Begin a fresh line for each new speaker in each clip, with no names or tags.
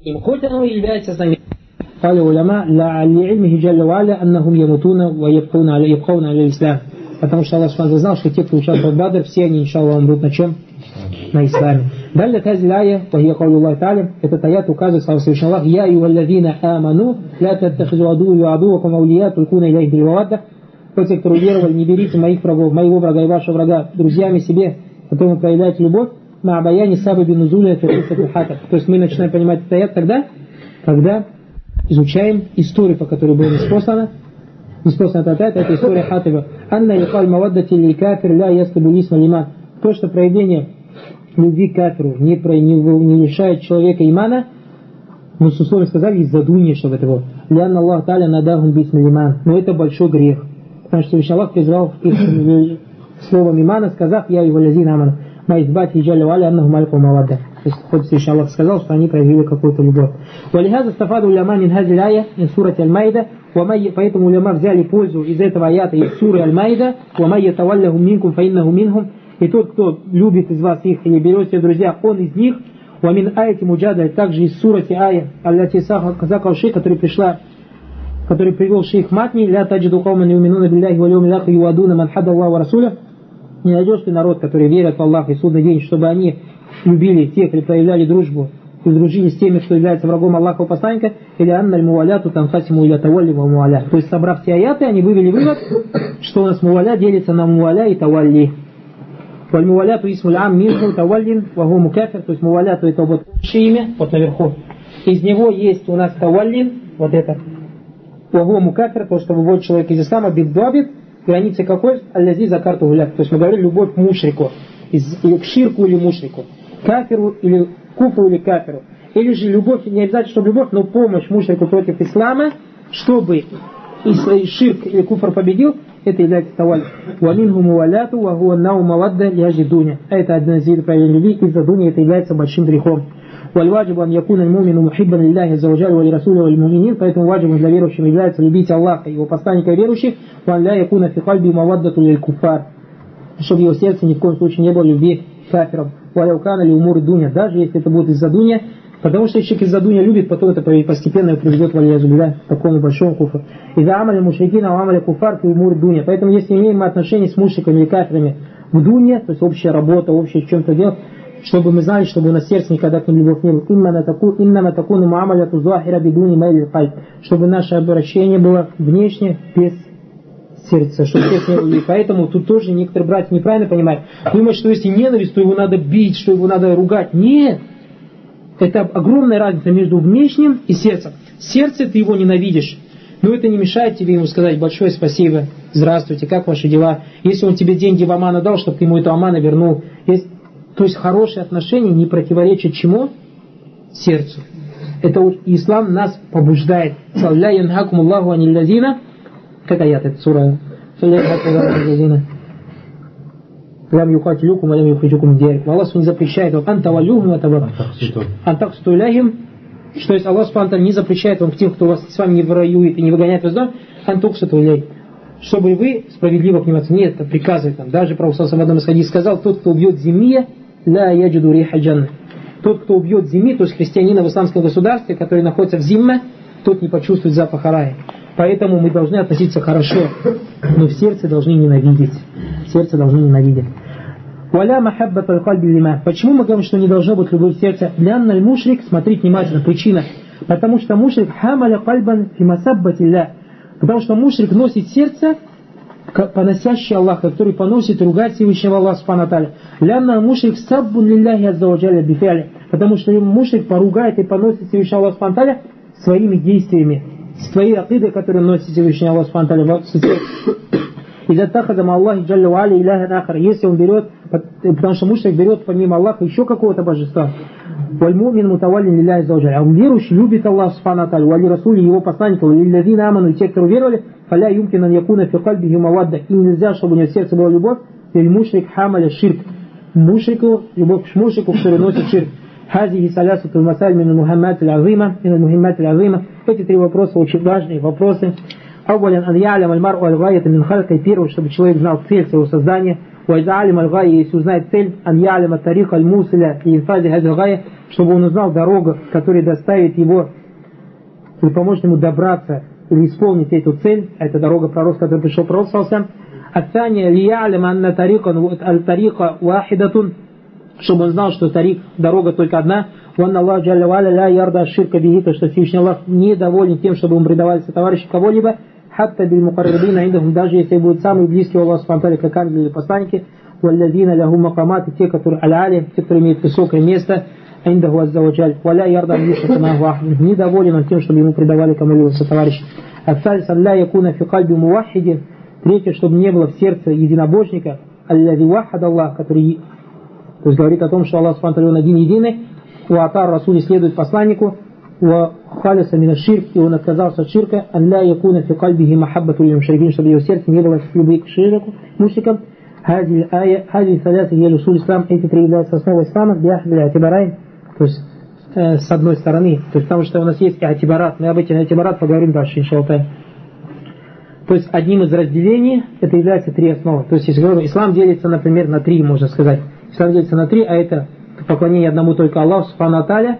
им, хоть оно и является знамением. قال العلماء لعلمه جل وعلا أنهم يموتون ويبقون على الإسلام. Потому что Аллах знал, что те, кто участвует в Бадр, все они, иншаллах, умрут на чем? На исламе. Далее тази ая, вахия каулю Аллах та'аля, этот аят указывает слава Всевышнего Аллаха: «Я юваллазина аману, ля таттахизу адуи ва адуакум аулия, тулькуна иляйх бильвавадда». Те, кто уверовали, не берите моих врагов, моего врага и вашего врага, друзьями себе, которым проявляете любовь, на абаяни сабаби нузуля фикусату хатаб. То есть мы начинаем понимать этот аят тогда, когда изучаем историю, по которой было неспослано этот аят, это история Хатиба. Анна ликаль маваддати ли кафир ля яслибу лисма лиман. То, что проявление любви к кафиру не лишает человека имана, мы с условием сказали из-за дуни, чтобы это было. Лянна Аллах та'аля надахум бисма лиман. Но это большой грех. Потому что Аллах призвал их словом имана, сказав: «Я его лязин аману». Маизбати джалля валя аннаху малику мавадда. То есть, хоть Всевышний Аллах сказал, что они проявили какую-то любовь. Валихаза стафаду уляма мин хази ая из сурати аль-Майда. Поэтому уляма взяли пользу из этого аята из суры аль-Майда. Вамай ятавалляху минкум фаиннаху минхум. И тот, кто любит из вас их или берет себе друзья, он из них. Вамин аяти муджада, также из сурати ая аллати сахакал шейх, который привел шейх Матни: ля таджиду кауман юминуна билляхи ва льюмил ахир юадуна ман хадда Аллаху ва расуля. Не найдешь ты народ, который верит в Аллаха и судный день, чтобы они любили тех, или проявляли дружбу, и дружили с теми, кто является врагом Аллаха и посланника, или анналь муваляту танфасиму иля тавалли ва муваля. То есть, собрав все аяты, они вывели вывод, что у нас муваля делится на муваля и тавалли. Валь муваляту исмуль ам минху таваллин вагу мукафир. То есть муваляту это вот общее имя, вот наверху. Из него есть у нас таваллин, вот это. Вагу мукафир, то, что выводит человек из ислама, биддуабит. Граница какой? Аль-Лази за карту гуляк. То есть мы говорили любовь к мушрику, или к ширку или мушрику, кафиру или куфру или кафиру. Или же любовь, не обязательно, чтобы любовь, но помощь мушрику против ислама, чтобы ширк или куфр победил, это является таваль. Ваминху муваляту вагуа нау мавадда ляжи дуня. Это один из видов проявления любви, из-за дуни это является большим грехом. Вальваджибу ан якуна аль-мумину мухиббан лилляхи аззаваджаль ва лирасули ва лимуминин. Поэтому ваджибом для верующих является любить Аллаха, его посланника и верующих. Ван ля якуна фи кальби маваддату лиль куфар. Чтобы в его сердце ни в коем случае не было любви к кафирам. Валяукана ли умур дуня. Даже если это будет из-за дуня. Потому что если человек из-за дуня любит, потом это постепенно приведет к такому большому куфру. Из-за амаля мушрикина амаля куфар фи умур дуня. Поэтому если имеем мы отношения с мушриками или кафирами в дуне, то есть общая работа, общее чем-то делать, чтобы мы знали, чтобы у нас сердце никогда к ним любовь не было. Чтобы наше обращение было внешне, без сердца. Чтобы сердце не было. Поэтому тут тоже некоторые братья неправильно понимают. Думают, что если ненависть, то его надо бить, что его надо ругать. Нет. Это огромная разница между внешним и сердцем. Сердце ты его ненавидишь. Но это не мешает тебе ему сказать большое спасибо, здравствуйте, как ваши дела. Если он тебе деньги в амана дал, чтобы ты ему эту амана вернул. То есть хорошие отношения не противоречат чему? Сердцу. Это вот ислам нас побуждает. Салля янхакум Аллаху аниллазина. Как аят это сура? Салля янхакум Аллаху аниллазина. Лям юхатилюкум, лям юхриджукум диярикум. Аллах не запрещает вам антавалюхум антаксуту иляхим. Что есть Аллах не запрещает вам к тем, кто вас с вами не воюет и не выгоняет вас дом, антаксуту иляхим. Чтобы вы справедливо к ним отнеслись. Нет, это приказывает нам. Даже Пророк в одном из хадисов сказал: тот, кто убьет зимия, ля яджиду риха джанна. Тот, кто убьет зимми, то есть христианина в исламском государстве, который находится в зимме, тот не почувствует запах рая. Поэтому мы должны относиться хорошо, но в сердце должны ненавидеть. Сердце должны ненавидеть. Валя махаббата аль-кальби лима. Почему мы говорим, что не должно быть любовь в сердце? Лянна аль-мушрик, смотрите внимательно, причина. Потому что мушрик хамаля кальбан фи масаббати ля. Потому что мушрик носит сердце, поносящий Аллаха, который поносит и ругает Всевышнего Аллаха субхану ва тааля. Лянна мушрик саббун лилляхи аззаваджалля бифи'ли. Потому что мушрик поругает и поносит Всевышнего Аллаха субхану ва тааля своими действиями, с твоей акидой, которую носит Всевышний Аллах субхану ва тааля. Иза тахадам Аллахи джалля ва аля иляхан ахар. Если он берет, потому что мушрик берет помимо Аллаха еще какого-то божества. Вальмумин мутаваллин лилляхи аззаваджалля. А он верующий любит Аллаха субхану ва тааля, вали расули его посланника, вали лазина аману, и те, кто уверовали, фаля юмкинан якуна фи кальбихи мавадда. И нельзя, чтобы у него в сердце была любовь, или мушрик хамаля ширк. Мушрику, любовь к мушрику, который носит ширк. Хазихи салясуту масаль мин мухаммад аль-азима, мин мухаммад аль-азима. Эти три вопроса очень важные вопросы. Аввалян ан я'лям аль-мар'у аль-гайята мин халка. Первое, чтобы человек знал цель своего создания. وإذا علم الغاية, если узнает цель, أن يعلم الطريق الموصلة لإنفاذ هذه الغاية, чтобы он узнал дорогу, которая доставит его и поможет ему добраться или исполнить эту цель, это дорога пророк, который пришел пророк саллаллаху. الثانية ليعلم أن الطريق واحدة, чтобы он знал, что дорога только одна, وأن الله جل وعلا لا يرضى الشرك به, то что Всевышний Аллах недоволен тем, чтобы ему предавались товарищи кого-либо, حتى بالمقربين عندهم, даже если будут самые близкие у Аллаха субхану как ангелы или посланники, والذين لهم مقامات, те, которые аля, те, которые имеют высокое место, عنده عز وجل, ولا يرضى أن يشرك معه أحد, недоволен он тем, чтобы ему предавали кому-либо сотоварищи. الثالث لا يكون في قلب موحد, третье, чтобы не было в сердце единобожника, الذي وحد الله, который, то есть говорит о том, что Аллах субхану он один единый, وأطاع الرسول, следует посланнику, وخالص من الشرك, и он отказался от ширка, أن لا يكون في قلبه محبة للمشركين, чтобы в его сердце не было любви к мушрикам. هذه الثلاثة هي الأصول الإسلام, эти три являются основой ислама, بأحد الاعتبارين, то есть с одной стороны, то есть потому что у нас есть атибарат, мы об этих атибарат поговорим дальше, иншаллах. То есть одним из разделений это является три основы. То есть если говорим, ислам делится, например, на три, можно сказать. Ислам делится на три, а это поклонение одному только Аллаху субхану ва тааля.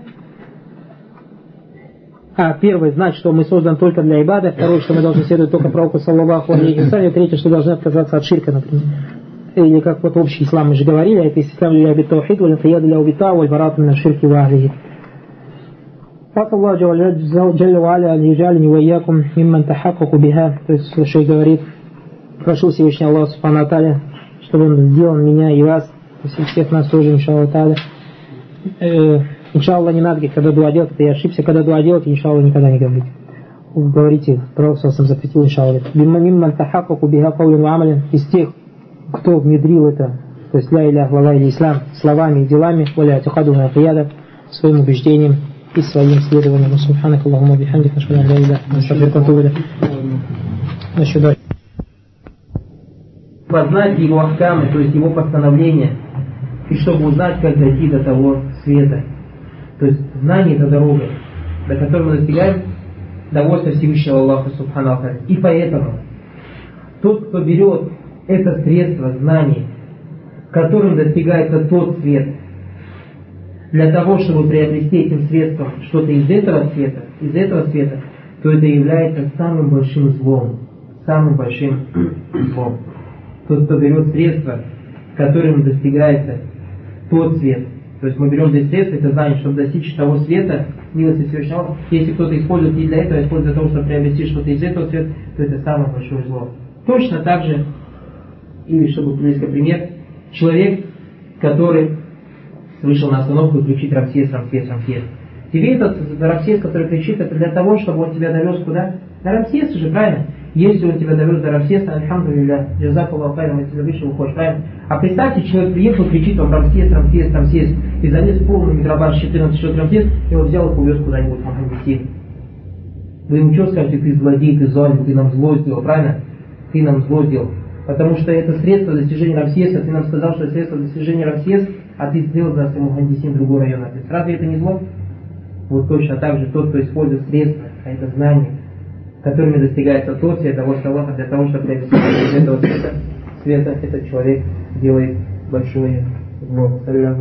А первое, знать, что мы созданы только для ибада. Второе, что мы должны следовать только пророку саллаллаху алейхи ва саллям. Третье, что должны отказаться от ширка, например. Или как вот общий ислам мы же говорили, это ислам ля бит таухид, валь инқияду ля убита, валь барат мин аширки ва ахлихи. Фасал Аллах джалля ва аля ан яджалини ва иякум мимман тахаккаку биха. То есть, что говорит, прошу Всевышний Аллах субхану ва тааля, чтобы он сделал меня и вас, то есть всех нас тоже, иншаллах тааля. Иншаллах не надо говорить, когда дуа делать, это я ошибся, когда дуа делать, иншаллах никогда не говорите. Говорите, пророк сам запретил, иншаллах. Мимман тахаккаку биха каулин ва амалин, из тех, кто внедрил это, то есть ля иляха илlallah или ислам, словами и делами, валя атихаду ва қияда, своим убеждением и своим следованием. Субханак Аллахумма бихамдик, нашхаду ан ля иляха илля анта, познать его ахкамы, то есть его постановления, и чтобы узнать, как дойти до того света. То есть знание — это дорога, до которой мы достигаем довольства Всевышнего Аллаха субхану ва тааля. И поэтому тот, кто берет это средство знаний, которым достигается тот свет, для того, чтобы приобрести этим средством что-то из этого света, то это является самым большим злом. Самым большим злом. Тот, кто берет средство, которым достигается тот свет, то есть мы берем здесь средства, это знание, чтобы достичь того света, милости Всевышнего. Если кто-то использует и для этого, использует для того, чтобы приобрести что-то из этого света, то это самое большое зло. Точно так же, или чтобы привести пример, человек, который вышел на остановку и кричит «Рамсес, Рамсес, Рамсес». Тебе этот Рамсес, который кричит, это для того, чтобы он тебя довез куда? На Рамсес же, правильно? Если он тебя довез до Рамсеса, альхамдулилля, джазакуллаху хайран, если ты вышел, уходишь, правильно? А представьте, человек приехал, кричит вам «Рамсес, Рамсес, Рамсес», и залез полный микробаш 14 счет Рамсес, и он взял и увез куда-нибудь в Махамбесин. Вы ему что скажете? Ты злодей, ты злодей, ты нам зло сделал, правильно? Ты нам зло сделал. Потому что это средство достижения Рамсеса, ты нам сказал, что это средство достижения Рамсес, а ты сделал за своему Мухандисин другой район. Разве это не зло? Вот точно так же тот, кто использует средства, а это знания, которыми достигается тот свет, а вот Аллаха, для того, чтобы приобрести из этого света, этот человек делает большое зло.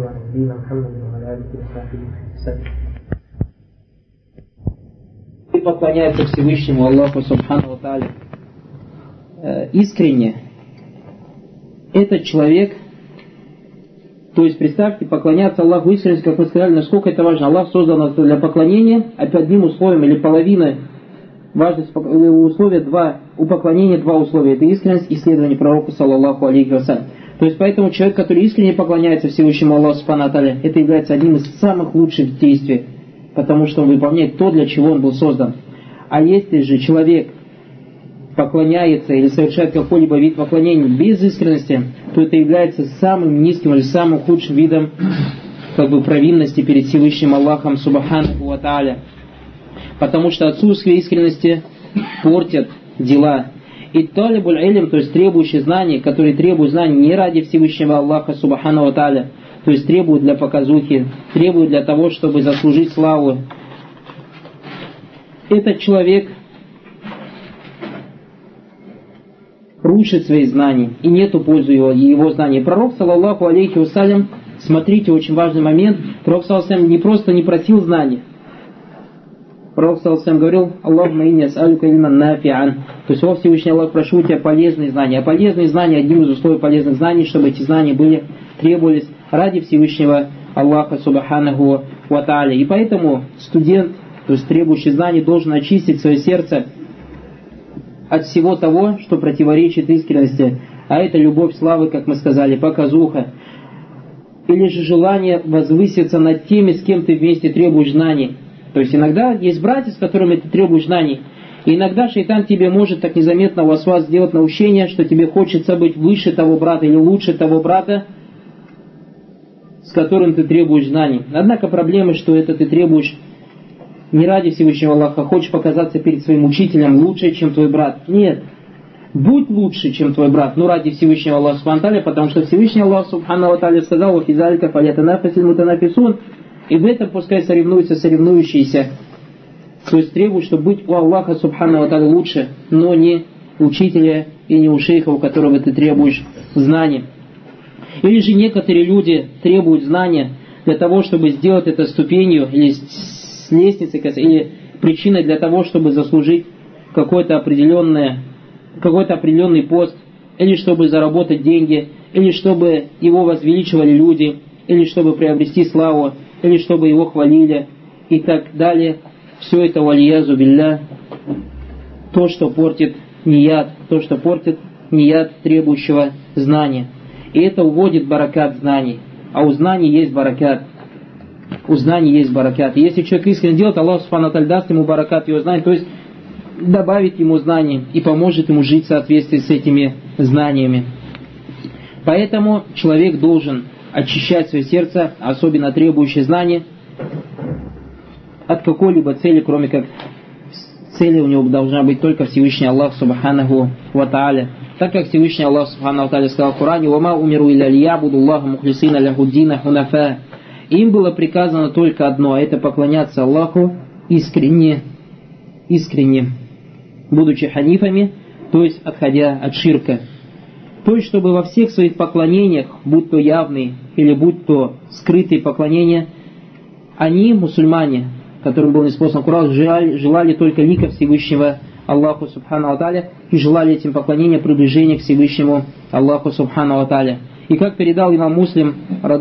И поклоняется Всевышнему Аллаху субхану ва тааля искренне, этот человек, то есть представьте, поклоняться Аллаху искренне, как мы сказали, насколько это важно. Аллах создал нас для поклонения, одним условием или половиной важность условия два, у поклонения два условия. Это искренность и следование пророку саллаллаху алейхи ва саллям. То есть поэтому человек, который искренне поклоняется Всевышнему Аллаху субхану ва тааля, это является одним из самых лучших действий, потому что он выполняет то, для чего он был создан. А если же человек поклоняется или совершает какой-либо вид поклонения без искренности, то это является самым низким или самым худшим видом провинности перед Всевышним Аллахом субханаху ва тааля. Потому что отсутствие искренности портит дела. И талибуль илм, то есть требующий знаний, который требует знаний не ради Всевышнего Аллаха субханаху ва тааля, то есть требует для показухи, требует для того, чтобы заслужить славу. Этот человек
рушит свои знания, и нету пользы его знаний. Пророк, саллаллаху алейхи вассалям, смотрите, очень важный момент, пророк, саллаллаху алейхи вассалям, не просто не просил знаний. Пророк, саллаллаху алейхи вассалям, говорил: Аллахумма инни ас'алюка ильман нафи'ан. То есть, о Всевышний Аллах, прошу у тебя полезные знания. А полезные знания, одним из условий полезных знаний, чтобы эти знания требовались ради Всевышнего Аллаха субханаху ва тааля. И поэтому студент, то есть требующий знаний, должен очистить свое сердце от всего того, что противоречит искренности. А это любовь славы, как мы сказали, показуха. Или же желание возвыситься над теми, с кем ты вместе требуешь знаний. То есть иногда есть братья, с которыми ты требуешь знаний. И иногда шайтан тебе может так незаметно васвас сделать наущение, что тебе хочется быть выше того брата или лучше того брата, с которым ты требуешь знаний. Однако проблема, что это ты требуешь не ради Всевышнего Аллаха, хочешь показаться перед своим учителем лучше, чем твой брат. Нет. Будь лучше, чем твой брат, но ради Всевышнего Аллаха субхану ва тааля, потому что Всевышний Аллах субхану ва тааля сказал: «Ва фи залика фалятанафасиль мутанафисун». И в этом пускай соревнуются соревнующиеся. То есть требует, чтобы быть у Аллаха субхану ва тааля лучше, но не учителя и не у шейха, у которого ты требуешь знаний. Или же некоторые люди требуют знания для того, чтобы сделать это ступенью или с лестницей, или причиной для того, чтобы заслужить какой-то определенный пост, или чтобы заработать деньги, или чтобы его возвеличивали люди, или чтобы приобрести славу, или чтобы его хвалили и так далее. Все это валиязу билля, то, что портит ният требующего знания. И это уводит баракат знаний. А у знаний есть баракат. И если человек искренне делает, Аллах субхану ва тааля даст ему баракат его знаний, то есть добавит ему знаний и поможет ему жить в соответствии с этими знаниями. Поэтому человек должен очищать свое сердце, особенно требующее знаний, от какой-либо цели, кроме как цели у него должна быть только Всевышний Аллах субханаху ва тааля. Так как Всевышний Аллах субхану ва тааля сказал в Коране: «Вама умиру илля лиябуду Аллаха мухлисина ляху дина хунафа». Им было приказано только одно, а это поклоняться Аллаху искренне, будучи ханифами, то есть отходя от ширка. То есть, чтобы во всех своих поклонениях, будь то явные или будь то скрытые поклонения, они, мусульмане, которым был ниспослан Коран, желали только лика Всевышнего Аллаху субхану ва тааля и желали этим поклонения приближения к Всевышнему Аллаху субхану ва тааля. И как передал имам Муслим,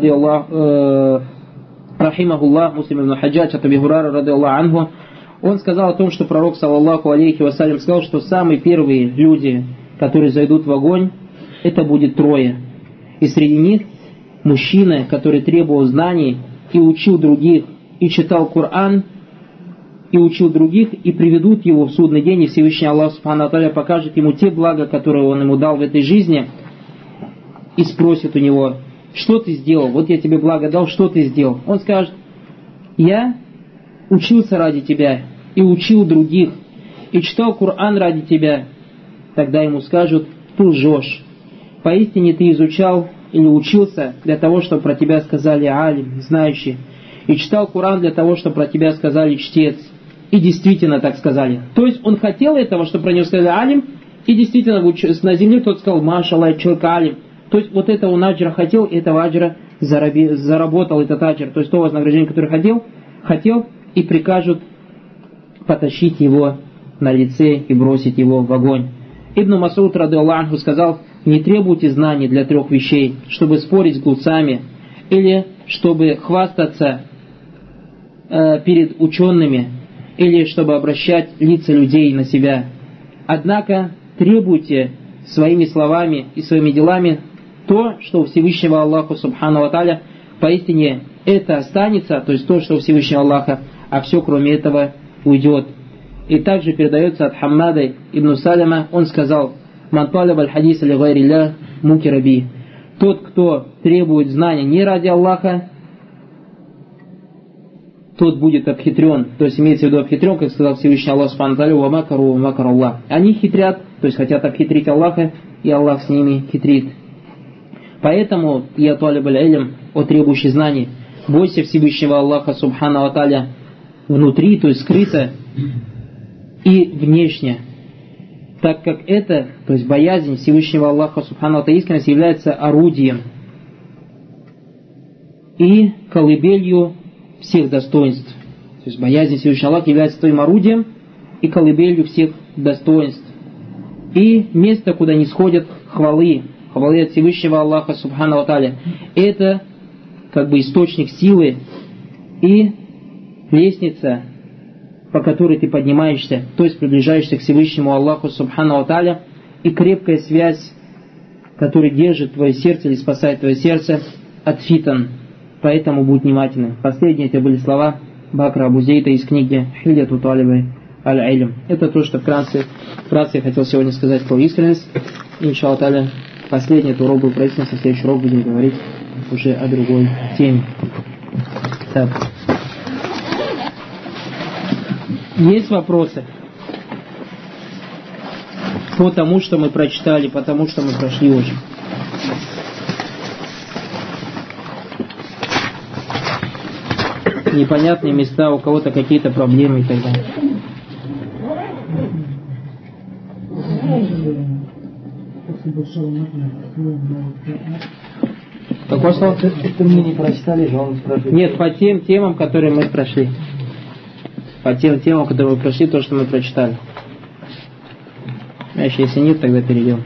рахимахуллах, Муслим ибн Хаджадж от Аби Гурайры, радиаллаху анху, он сказал о том, что пророк, саллаллаху алейхи вассалям, сказал, что самые первые люди, которые зайдут в огонь, это будет трое. И среди них мужчина, который требовал знаний и учил других, и читал Коран, и учил других, и приведут его в судный день, и Всевышний Аллах субхану ва тааля покажет ему те блага, которые он ему дал в этой жизни, и спросит у него: что ты сделал? Вот я тебе благо дал, что ты сделал? Он скажет: я учился ради тебя, и учил других, и читал Коран ради тебя. Тогда ему скажут: ты лжешь. Поистине ты изучал или учился для того, чтобы про тебя сказали алим, знающий, и читал Коран для того, чтобы про тебя сказали чтец. И действительно так сказали. То есть он хотел этого, чтобы про него сказали алим, и действительно на земле кто-то сказал: машаллах, человек алим. То есть вот этого он аджра хотел, и этого аджра заработал этот аджр. То есть то вознаграждение, которое хотел, и прикажут потащить его на лице и бросить его в огонь. Ибн Мас'уд радиаллаху анху сказал: не требуйте знаний для трех вещей: чтобы спорить с глупцами, или чтобы хвастаться перед учеными, или чтобы обращать лица людей на себя. Однако требуйте своими словами и своими делами то, что у Всевышнего Аллаха субхану ва тааля поистине это останется, то есть то, что у Всевышнего Аллаха, а все кроме этого уйдет. И также передается от Хаммада ибн Саляма, он сказал: «Ман талаб аль-хадис ли гайрилля мукира би». Тот, кто требует знания не ради Аллаха, тот будет обхитрен. То есть имеется в виду обхитрен, как сказал Всевышний Аллах субхану ва тааля: «Ва макару ва макар Аллах». Они хитрят, то есть хотят обхитрить Аллаха, и Аллах с ними хитрит. Поэтому, я талиб аль-илм, о требующий знаний, бойся Всевышнего Аллаха субхану ва тааля внутри, то есть скрыто, и внешне. так как это, то есть боязнь Всевышнего Аллаха Субхану ва Тааля, искренность, является орудием и колыбелью всех достоинств. То есть боязнь Всевышнего Аллаха является твоим орудием и колыбелью всех достоинств. И место, куда не сходят хвалы от Всевышнего Аллаха Субхану ва Тааля. Это как бы источник силы и лестница, по которой ты поднимаешься, то есть приближаешься к Всевышнему Аллаху Субхану ва Тааля, и крепкая связь, которая держит твое сердце или спасает твое сердце от фитан. Поэтому будь внимательным. Последние это были слова Бакра Абу Зейда из книги Хильяту Талибы Аль-Илм. Это то, что вкратце я хотел сегодня сказать про искренность. Иншаллах та'аля, последний этот урок был правительством, со следующий урок будем говорить уже о другой теме. Так. Есть вопросы по тому, что мы прочитали, по тому, что мы прошли уже? Непонятные места, у кого-то какие-то проблемы и так далее. Какое слово?
Это мы не прочитали, же он спрашивает.
Нет, по тем темам, которые мы прошли. По тем темам, которые мы прошли, то, что мы прочитали. Значит, если нет, тогда перейдем.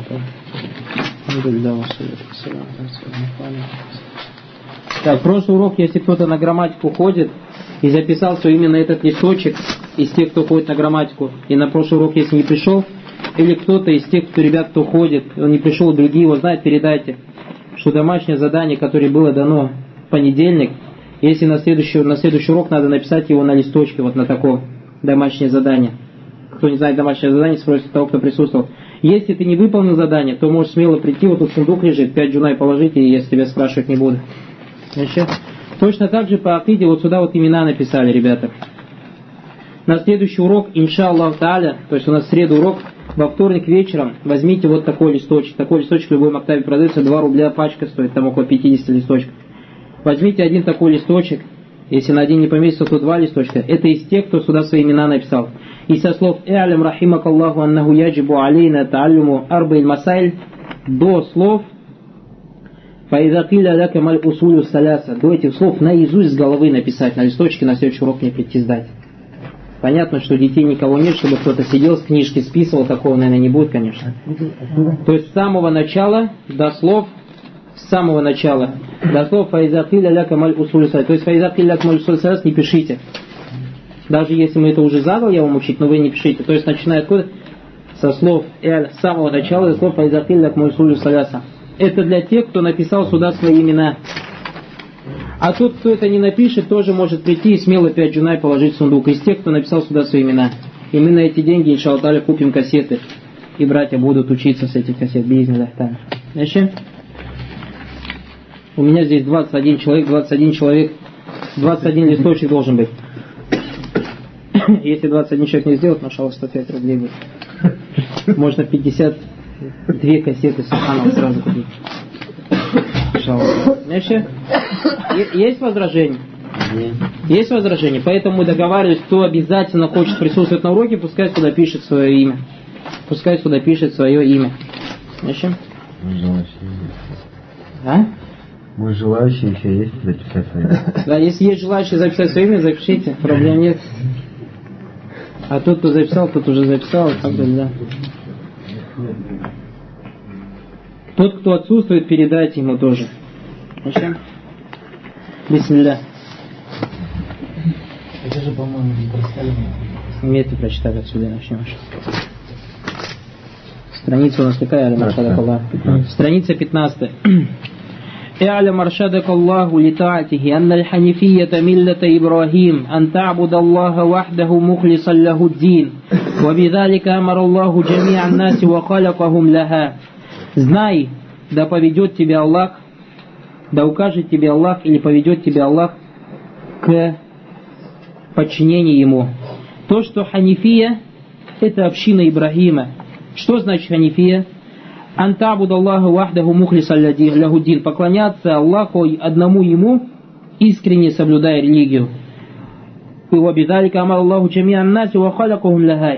Так, прошлый урок, если кто-то на грамматику ходит и записался именно этот листочек, из тех, кто ходит на грамматику, и на прошлый урок, если не пришел, или кто-то из тех, кто ходит, он не пришел, другие его знают, передайте, что домашнее задание, которое было дано в понедельник, если на следующий урок надо написать его на листочке, вот на таком домашнее задание. Кто не знает домашнее задание, спросит того, кто присутствовал. Если ты не выполнил задание, то можешь смело прийти, вот тут сундук лежит, 5 джунай положите, и я с тебя спрашивать не буду. Значит, точно так же по акиде вот сюда вот имена написали, ребята. На следующий урок, иншаллах та'аля, то есть у нас в среду урок, во вторник вечером возьмите вот такой листочек. Такой листочек в любой мактабе продается, 2 рубля пачка стоит, там около 50 листочков. Возьмите один такой листочек, если на один не поместится, то 2 листочка. Это из тех, кто сюда свои имена написал. И со слов «И'алям рахимакаллаху аннаху яджибу алейна та'аллюму арбаиль масайль» до слов «Фаиза килля ляка маль усулю саляса», до этих слов наизусть с головы написать на листочке, на следующий урок мне прийти сдать. Понятно, что детей никого нет, чтобы кто-то сидел с книжки, списывал, такого, наверное, не будет, конечно. То есть с самого начала до слов «Фаиза килля ляка маль усулю саляса», то есть «Фаиза килля ляка маль усулю саляса» не пишите. Даже если мы это уже задал, я вам учить, но вы не пишите. То есть начиная откуда? Со слов с самого начала, до слов «Фаиза килля ляка маль усулю саляса». Это для тех, кто написал сюда свои имена. А тот, кто это не напишет, тоже может прийти и смело 5 джунай положить в сундук. Из тех, кто написал сюда свои имена. И мы на эти деньги, иншаллах та'аля, купим кассеты. И братья будут учиться с этих кассет. Биизниллах та'аля. Значит, у меня здесь 21 человек, 21 листочек должен быть. Если 21 человек не сделает, машаллах, 105 рублей будет. Можно 52 кассеты субханаллах сразу купить. Значит, есть возражения? Есть возражения. Поэтому мы договаривались, кто обязательно хочет присутствовать на уроке, пускай сюда пишет свое имя. Значит?
Мой желающий еще есть записать свое имя.
Да, если есть желающие записать свое имя, запишите, проблем нет. А тот, кто записал, тот уже записал, да. Тот, кто отсутствует, передайте ему тоже. Начнем. Бисмилля.
Это же, по-моему, не прочитали.
Мы это прочитали, отсюда начнем. Страница у нас какая, Маршадак Аллах? Страница 15. اعلم أرشدك الله لطاعته أن الحنيفية ملة إبراهيم أن تعبد الله وحده مخلصا له الدين وبذلك أمر الله جميع الناس وخلقهم لها. Знай, да поведет тебя Аллах, да укажет тебе Аллах или поведет тебя Аллах к подчинению Ему. То, что ханифия, это община Ибрахима. Что значит ханифия? Антабуд Аллаху вахдаху мухлиса лягуддин. Поклоняться Аллаху одному Ему, искренне соблюдая религию. И вабидалика амар Аллаху джамиан наси ва халакахум лахай.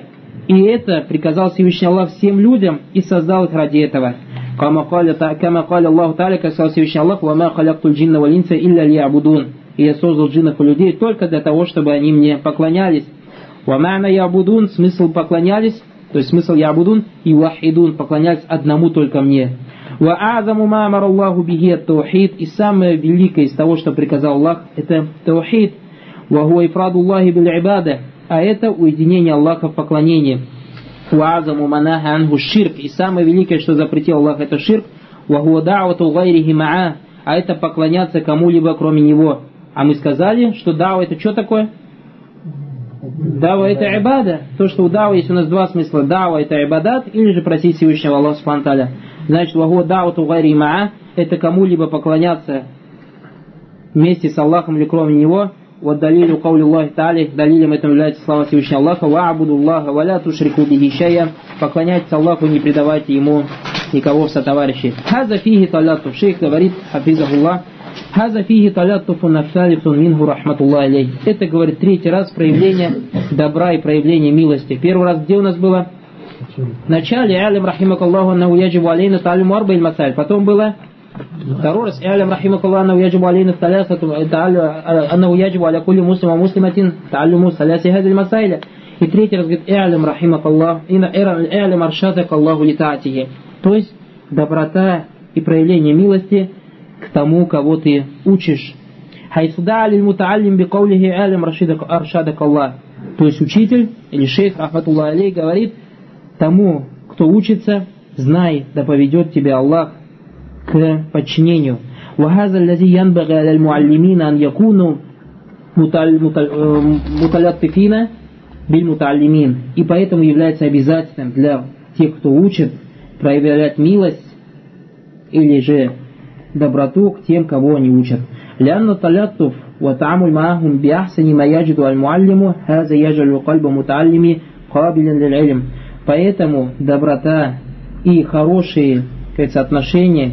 И это приказал Всевышний Аллах всем людям и создал их ради этого. Кама каля Аллаху Та'аля, как сказал Всевышний Аллах: «Вама халяктуль джинна валь инса илля лиябудун». И я создал джиннов и людей только для того, чтобы они мне поклонялись. «Вамана ябудун», смысл поклонялись, то есть смысл ябудун, и вахидун, поклонялись одному только мне. «Ва'азаму ма амар Аллаху бихи ат-таухид», и самое великое из того, что приказал Аллах, это таухид. «Вахуа ифраду Аллахи биль-ибада», а это уединение Аллаха в поклонении. «Ва'азаму манаха анху ширк», и самое великое, что запретил Аллах, это ширк. «Вахуа да'вату гайрихи ма'а», а это поклоняться кому-либо кроме Него. А мы сказали, что дава это что такое? Дава это ибада. То, что у дава есть у нас два смысла. Дава это ибадат, или же просить Всевышнего Аллаха Субхану Тааля. Значит, вахуа да'вату гайри ма'а, это кому-либо поклоняться вместе с Аллахом или кроме Него. Вот далилю каули Аллахи Тааля, далилем этому является слава Всевышнего Аллаха. Ва'абуду Аллаха ва ля тушрику бихи шай'ан, поклоняйтесь Аллаху, не предавайте Ему никого в сотоварищи. Хаза фихи таляту, шейх говорит, хафизахуллах, хаза фихи талятуфу нафсалифтун минху рахматуллах алейх. Это, говорит, третий раз проявление добра и проявление милости. Первый раз где у нас было? В начале, алям рахимакаллаху аннаху яджибу алейна та'аллиму арба'иль масаль. Потом было второй раз, алям рахимакаллаху аннаху яджибу алейна аннаху яджибу аля кулли муслима муслиматин та'аллиму саляси хазиль масайля. И третий раз говорит, алям рахимакаллаху алям аршадакаллаху литаатихи. То есть доброта и проявление милости к тому, кого ты учишь. Хайсуда алиль мутааллим бикаулихи алям аршадак Аллах. То есть учитель или шейх рахматуллах алейх говорит тому, кто учится, знай, да поведет тебя Аллах к подчинению. Вахаза аллази янбага аляль муаллимина ан якуну муталаттифина биль мутааллимин. И поэтому является обязательным для тех, кто учит, проявлять милость или же доброту к тем, кого они учат. لأن التلطف والتعامل معهم بأحسن ما يجد المعلم هذا يجعل قلب متعلم قابلا للعلم. Поэтому доброта и хорошие, кажется, отношения,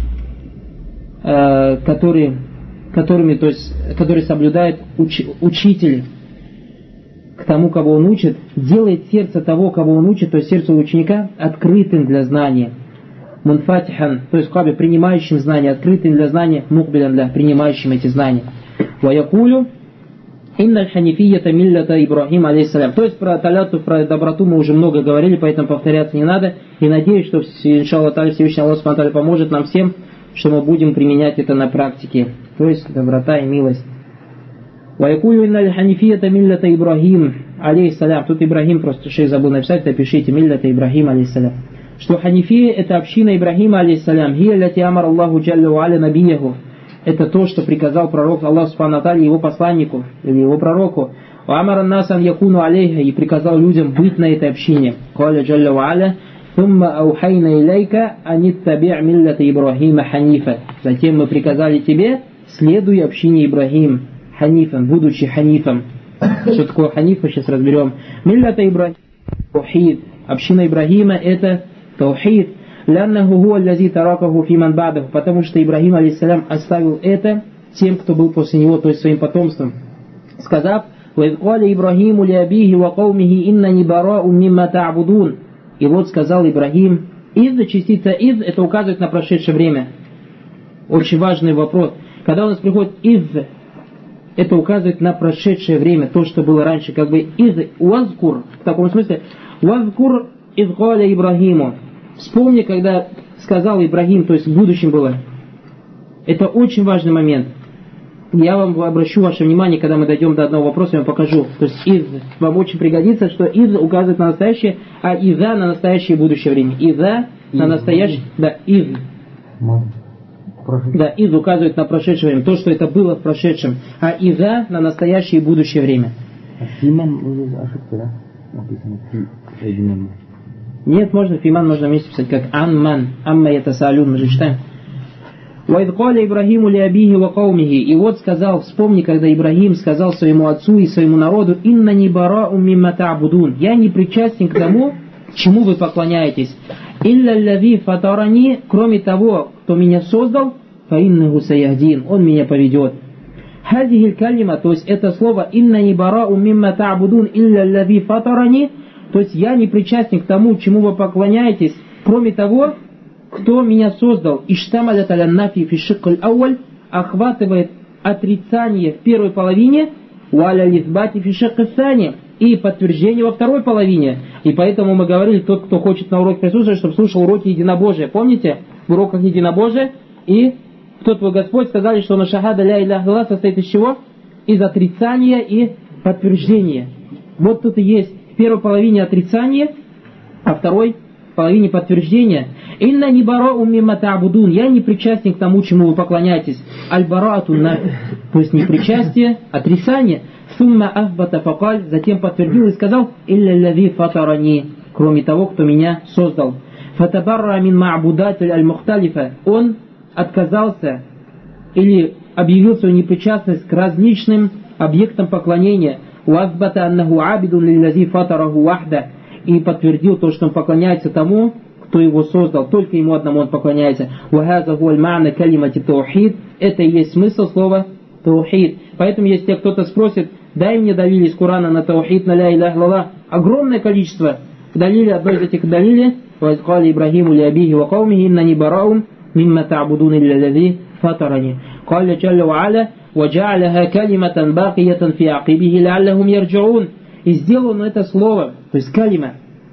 которые соблюдает учитель к тому, кого он учит, делает сердце того, кого он учит, то есть сердце ученика, открытым для знания. Мунфатихан, то есть принимающим знания, открытым для знания, мукбилян, для принимающим эти знания. Ваякулю инна ханифията миллята Ибрахим алейхиссалям. То есть про таляту, про доброту мы уже много говорили, поэтому повторяться не надо. И надеюсь, что иншаллах та'аля Всевышний Аллах Субхану Тааля поможет нам всем, что мы будем применять это на практике. То есть доброта и милость. Ваякулю инна ханифията миллята Ибрахим алейхиссалям. Тут Ибрахим, просто шейх забыл написать, напишите миллята Ибрахим алейхиссалям. Что ханифия это община Ибрахима алейхиссалям. Хия ляти амар Аллаху джалля ва аля набияху. Это то, что приказал пророк Аллах Субхану Тааля его посланнику или его пророку. Ва амар ан-насан якуну алейха, и приказал людям быть на этой общине. Каля джалля ва аля сумма аухайна илейка аниттаби' миллята Ибрахима ханифа. Затем мы приказали тебе, следуй общине Ибрахим ханифом, будучи ханифом. Что такое ханиф, мы сейчас разберем. Миллята Ибрахим таухид. Община Ибрахима это таухид. Ляннаху хуа аллази таракаху фиман ба'даху. Потому что Ибрахим алейхиссалям оставил это тем, кто был после него, то есть своим потомством, сказав: «Ваид каля Ибрахиму ли абихи ва каумихи иннани бара'у мимма та'будун». И вот сказал Ибрахим, из, частица из, это указывает на прошедшее время. Очень важный вопрос. Когда у нас приходит из, это указывает на прошедшее время, то, что было раньше, как бы из, уазкур, в таком смысле, уазкур из каля Ибрахиму. Вспомни, когда сказал Ибрахим, то есть в будущем было. Это очень важный момент. Я вам обращу ваше внимание, когда мы дойдем до одного вопроса, я вам покажу. То есть из вам очень пригодится, что из указывает на настоящее, а иза на настоящее и будущее время. Иза на настоящее, да, из. Да, из указывает на прошедшее время, то, что это было в прошедшем, а иза на настоящее и будущее время.
Фиман ошибка, да? Написано фи.
Нет, можно фиман, можно вместе писать как анман, амма ятасалюн, мы же читаем. «Ваид каля Ибрахиму ли абихи ва каумихи». И вот сказал, вспомни, когда Ибрахим сказал своему отцу и своему народу: «Иннани бара'у мимма та'будун». Я не причастен к тому, чему вы поклоняетесь. «Илля аллази фатарани», кроме того, кто меня создал, «фа иннаху саяхдин», он меня поведет. «Хазихиль калима», то есть это слово «иннани бара'у мимма та'будун илля аллази фатарани», То есть я не причастен к тому, чему вы поклоняетесь, кроме того, кто меня создал. Иштамалят аля нафи фи шиккаль ауаль, охватывает отрицание в первой половине, уаля лизбати фи шиккаль сани, и подтверждение во второй половине. И поэтому мы говорили, тот, кто хочет на уроке присутствовать, чтобы слушал уроки единобожия. Помните? В уроках единобожия. И кто твой Господь сказали, что на шахада ля иляха илlallah состоит из чего? Из отрицания и подтверждения. Вот тут и есть в первой половине отрицание, а в второй половине подтверждения. Инна не барау мимма та'будун. Я не причастен к тому, чему вы поклоняетесь. Аль-бараатун нафи. То есть непричастие, отрицание. Сумма ахбата факаль. Затем подтвердил и сказал: илля лави фатарани. Кроме того, кто меня создал. Фатабарра мин ма'будатель аль-мухталифа. Он отказался или объявил свою непричастность к различным объектам поклонения. Уазбата аннаху абидун лиллязи фатараху вахда. И подтвердил то, что он поклоняется тому, кто его создал. Только ему одному он поклоняется. Вахаза хуаль ма'на калимати таухид. Это и есть смысл слова таухид. Поэтому, если кто-то спросит, дай мне далили из Корана на таухид, на ля иляха илlallah, огромное количество далили, одно из этих далили, вазкали Ибрахиму ли абихи ва каумихи иннани бараун мимма та'будун иллязи фатарани. Калля джалля ва аля ваджа'аляха калиматан бакиятан фи акибихи ляллахум ярджаун. И сделал он это слово, то есть калима,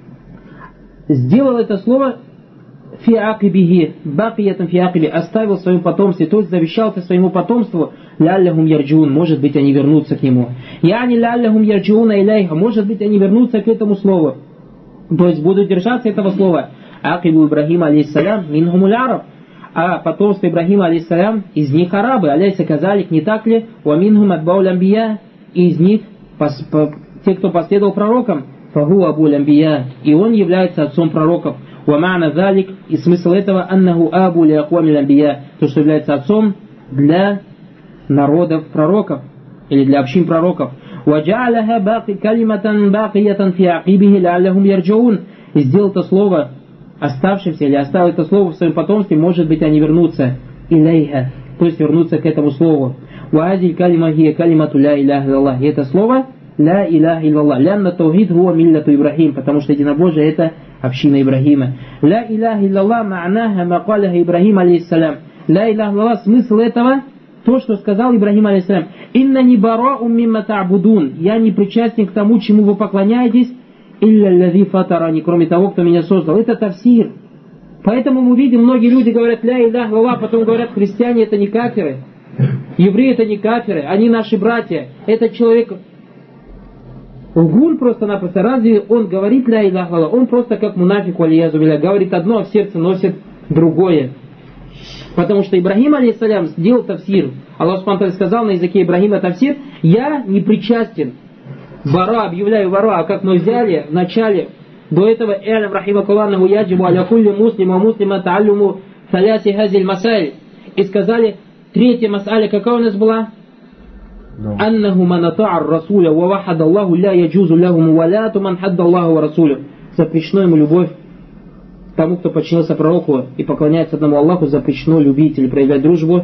сделал это слово фи акибихи, бакиятан фи акиби, оставил в своем потомстве, то есть завещал это своему потомству, ляллахум ярджаун, может быть они вернутся к нему. Яни ляллахум ярджауна иляйха, может быть они вернутся к этому слову, то есть будут держаться этого слова. Акибу Ибрахима алейхиссалям минхумуль араб, а потомство Ибрахима алейхиссалям из них арабы, аляйса казалик, не так ли? Ва минхум атбауль амбия, и из них те, кто последовал пророкам, фагу абуль амбия, и он является отцом пророков. Ва ма'на залик, и смысл этого аннаху абу ли аквамиль амбия, то, что является отцом для народов пророков, или для общин пророков. Ва джа'аляха баки калиматан бакиятан фи акибихи ляллахум ярджаун, и сделал это слово оставшимся, или оставил это слово в своем потомстве, может быть они вернутся илейха, то есть вернутся к этому слову. Ва азиль калима хия калимату ля иляха илlallah, и это слово ля иляха илlallah. Лянна таухид хуа милляту Ибрахим, потому что единобожие это община Ибрахима. Ля иляха илlallah ма'наха макаляха Ибрахим алейхиссалям. Ля иляха илlallah, смысл этого, то, что сказал Ибрахим алейхиссалям. Инна не барау мимма та'будун. Я не причастен к тому, чему вы поклоняетесь, илля лази фатарани, кроме того, кто меня создал. Это тафсир. Поэтому мы видим, многие люди говорят ля иляха илlallah, потом говорят, христиане это не кафиры, евреи это не кафиры, они наши братья. Этот человек лгун просто-напросто. Разве он говорит ля иляха илlallah? Он просто как мунафик, валиязу билля, говорит одно, а в сердце носит другое. Потому что Ибрахим алейхиссалям сделал тафсир. Аллах субхану сказал на языке Ибрахима тафсир: я не причастен. Бара, объявляю бара, а как мы взяли в начале, до этого «Элям рахимакуллаху яджибу аля кулли муслима муслима тааллюму саляси хазиль масаль». И сказали, третья масаля какая у нас была? «Аннаху ман ата'ар расуля ва вахада Аллаху ля яджузу лаху муваляту ман хадда Аллаху ва расулю». Запрещено ему любовь тому, кто подчинился пророку и поклоняется одному Аллаху, запрещено любить или проявлять дружбу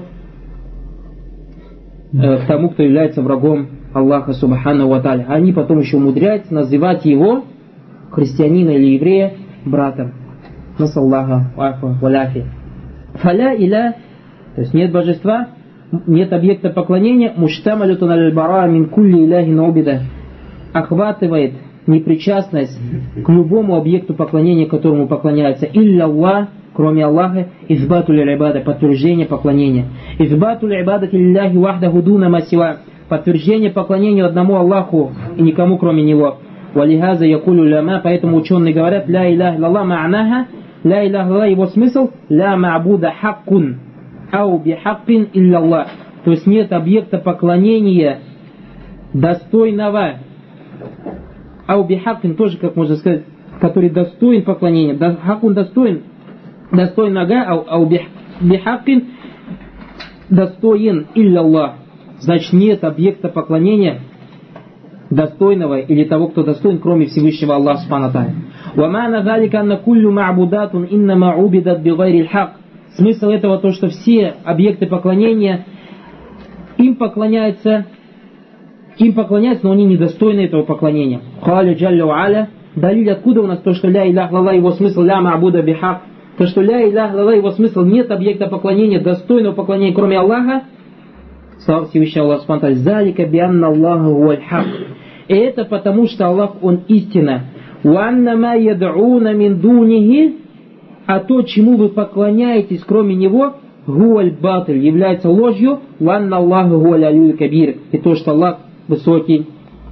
к тому, кто является врагом Аллаха субхану ва тааля. Они потом еще умудряются называть его, христианина или еврея, братом. Насаллаха вафа валяфи. Фаля иля, то есть нет божества, нет объекта поклонения, муштамалютун аль-бара мин кулли иляхи наубида, охватывает непричастность к любому объекту поклонения, которому поклоняются. Илля Аллах, кроме Аллаха, избатуль аль-ибада, подтверждение поклонения. Избатуль аль-ибада лилляхи вахдаху дуна масива, подтверждение поклонению одному Аллаху и никому кроме Него. Валихаза якулю ляма, поэтому ученые говорят, ля иляха илlallah ма'наха, ля иляха илlallah, его смысл, ля ма'буда хаккун, ау бихаккин илляллах. То есть нет объекта поклонения достойного, ау бихаккин, тоже, как можно сказать, который достоин поклонения. Хаккун достоин, достоин нога, ау бихаккин достоин илляллах. Значит, нет объекта поклонения достойного или того, кто достоин, кроме Всевышнего Аллаха субхану ва тааля. Ва ма'на залика анна куллю ма'будатун иннама убидат бигайрил хак. Смысл этого то, что все объекты поклонения им поклоняются, но они недостойны этого поклонения. Каля джалля ва аля Далиль откуда у нас то, что ля илях лалла, его смысл ля ма'буда бихак, то, что ля илях лалла, его смысл нет объекта поклонения, достойного поклонения, кроме Аллаха. Слава Всевышнего Аллаха Субхану ва тааля. Залика бианна Аллаху хуаль хак. И это потому, что Аллах, Он истина. Уанна ма яд'уна мин дунихи, а то, чему вы поклоняетесь, кроме Него, гуаль батыль, является ложью. Уанна Аллаху хуаль алюль кабир. И то, что Аллах высокий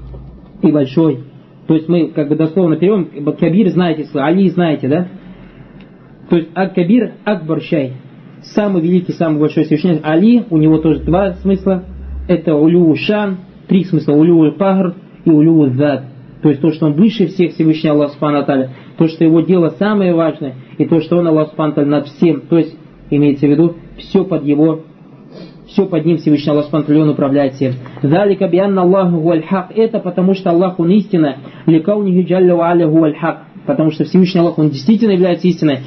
и большой. То есть мы как бы дословно переводим, кабир знаете, Али знаете, да? То есть ак-кабир, акбар-шай. Самый великий, самый большой священник. Али, у него тоже два смысла. Это улю шан, три смысла. Улю пагр и улю зад. То есть то, что он выше всех, Всевышний Аллах Субхану ва тааля. То, что его дело самое важное. И то, что он Аллах Субхану ва тааля над всем. То есть имеется в виду все под его, все под ним Всевышний Аллах Субхану ва тааля, он управляет всем. Залика бианна Аллаху хуаль хак. Это потому, что Аллах, он истина. Ликаунихи джалля ва аля хуаль хак. Потому что Всевышний Аллах, он действительно является истиной.